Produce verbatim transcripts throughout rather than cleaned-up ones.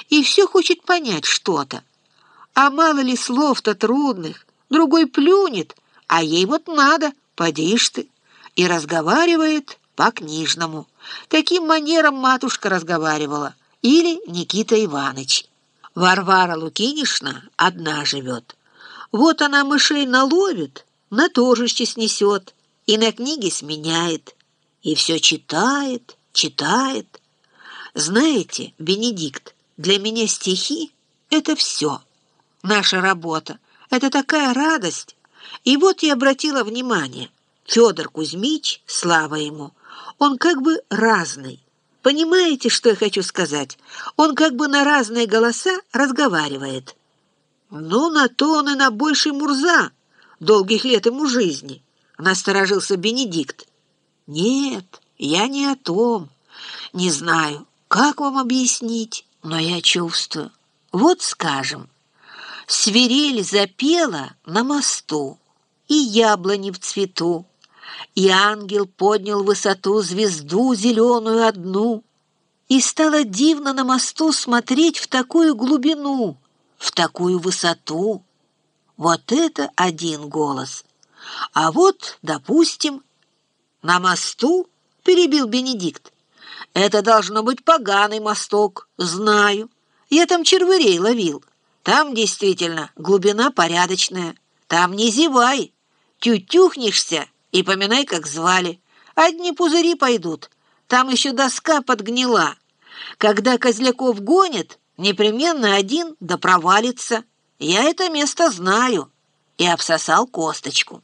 и все хочет понять что-то. А мало ли слов-то трудных, другой плюнет, а ей вот надо, поди ж ты, и разговаривает по-книжному. Таким манером матушка разговаривала, или Никита Иваныч. Варвара Лукинишна одна живет. Вот она мышей наловит, на торжище снесет и на книге сменяет. И все читает, читает. Знаете, Бенедикт, для меня стихи — это все. Наша работа — это такая радость. И вот я обратила внимание, Федор Кузьмич, слава ему, он как бы разный. Понимаете, что я хочу сказать? Он как бы на разные голоса разговаривает. Ну, на то он и на больший Мурза, долгих лет ему жизни, насторожился Бенедикт. Нет, я не о том. Не знаю, как вам объяснить, но я чувствую. Вот, скажем, свирель запела на мосту, и яблони в цвету, и ангел поднял в высоту звезду зеленую одну, и стало дивно на мосту смотреть в такую глубину, в такую высоту. Вот это один голос. А вот, допустим, на мосту, перебил Бенедикт, это должно быть поганый мосток, знаю. Я там червырей ловил. Там действительно глубина порядочная. Там не зевай, тютюхнешься и поминай, как звали. Одни пузыри пойдут. Там еще доска подгнила. Когда козляков гонят, непременно один да провалится. Я это место знаю. И обсосал косточку.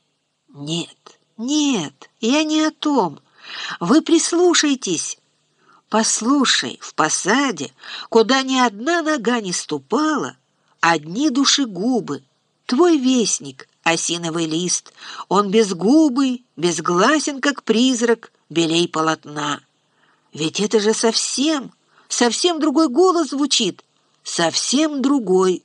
Нет, нет, я не о том. Вы прислушайтесь. Послушай, в посаде, куда ни одна нога не ступала, одни душегубы. Твой вестник, осиновый лист, он безгубый, безгласен, как призрак, белей полотна. Ведь это же совсем, совсем другой голос звучит, совсем другой.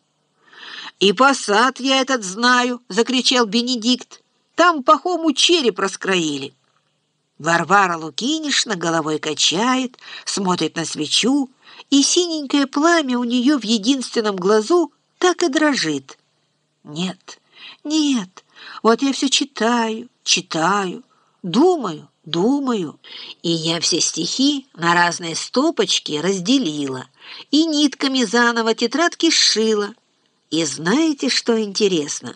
«И посад я этот знаю!» — закричал Бенедикт. «Там пахому череп раскроили». Варвара Лукинишна головой качает, смотрит на свечу, и синенькое пламя у нее в единственном глазу так и дрожит. Нет, нет, вот я все читаю, читаю, думаю, думаю, и я все стихи на разные стопочки разделила и нитками заново тетрадки сшила. И знаете, что интересно?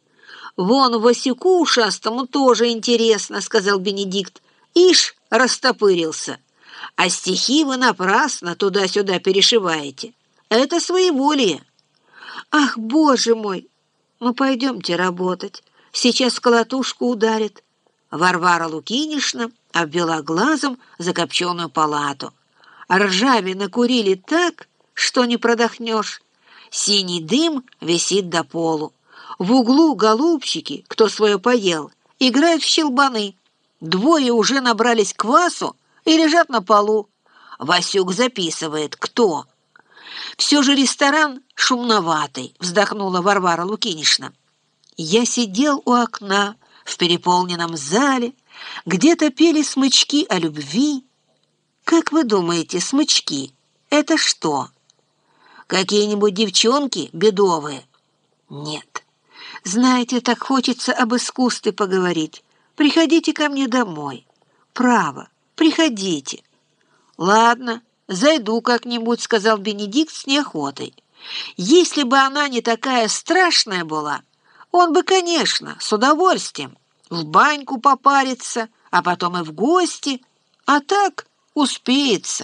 «Вон Васюку ушастому тоже интересно», — сказал Бенедикт. «Ишь, растопырился. А стихи вы напрасно туда-сюда перешиваете. Это своеволие». «Ах, боже мой! Ну, пойдемте работать. Сейчас колотушку ударит». Варвара Лукинишна обвела глазом закопченную палату. Ржави накурили так, что не продохнешь. Синий дым висит до полу. В углу голубчики, кто свое поел, играют в щелбаны. Двое уже набрались квасу и лежат на полу. Васюк записывает, кто. «Все же ресторан шумноватый», — вздохнула Варвара Лукинишна. «Я сидел у окна в переполненном зале, где-то пели смычки о любви». Как вы думаете, смычки — это что? Какие-нибудь девчонки бедовые? Нет. Знаете, так хочется об искусстве поговорить. Приходите ко мне домой. Право, приходите. Ладно, зайду как-нибудь, сказал Бенедикт с неохотой. Если бы она не такая страшная была, он бы, конечно, с удовольствием в баньку попариться, а потом и в гости, а так успеется.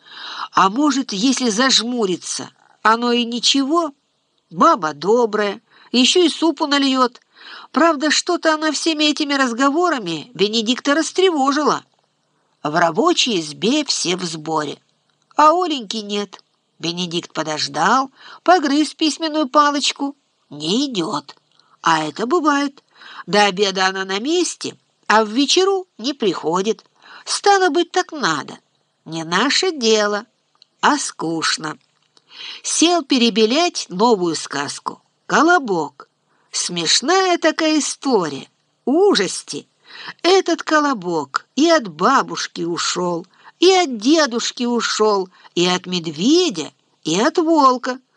А может, если зажмуриться, оно и ничего? Баба добрая, еще и супу нальет. Правда, что-то она всеми этими разговорами Бенедикта растревожила. В рабочей избе все в сборе, а Оленьки нет. Бенедикт подождал, погрыз письменную палочку. Не идет. А это бывает. До обеда она на месте, а в вечеру не приходит. Стало быть, так надо. Не наше дело, а скучно. Сел перебелять новую сказку. «Колобок». Смешная такая история. Ужасти. Этот колобок и от бабушки ушел, и от дедушки ушел, и от медведя, и от волка.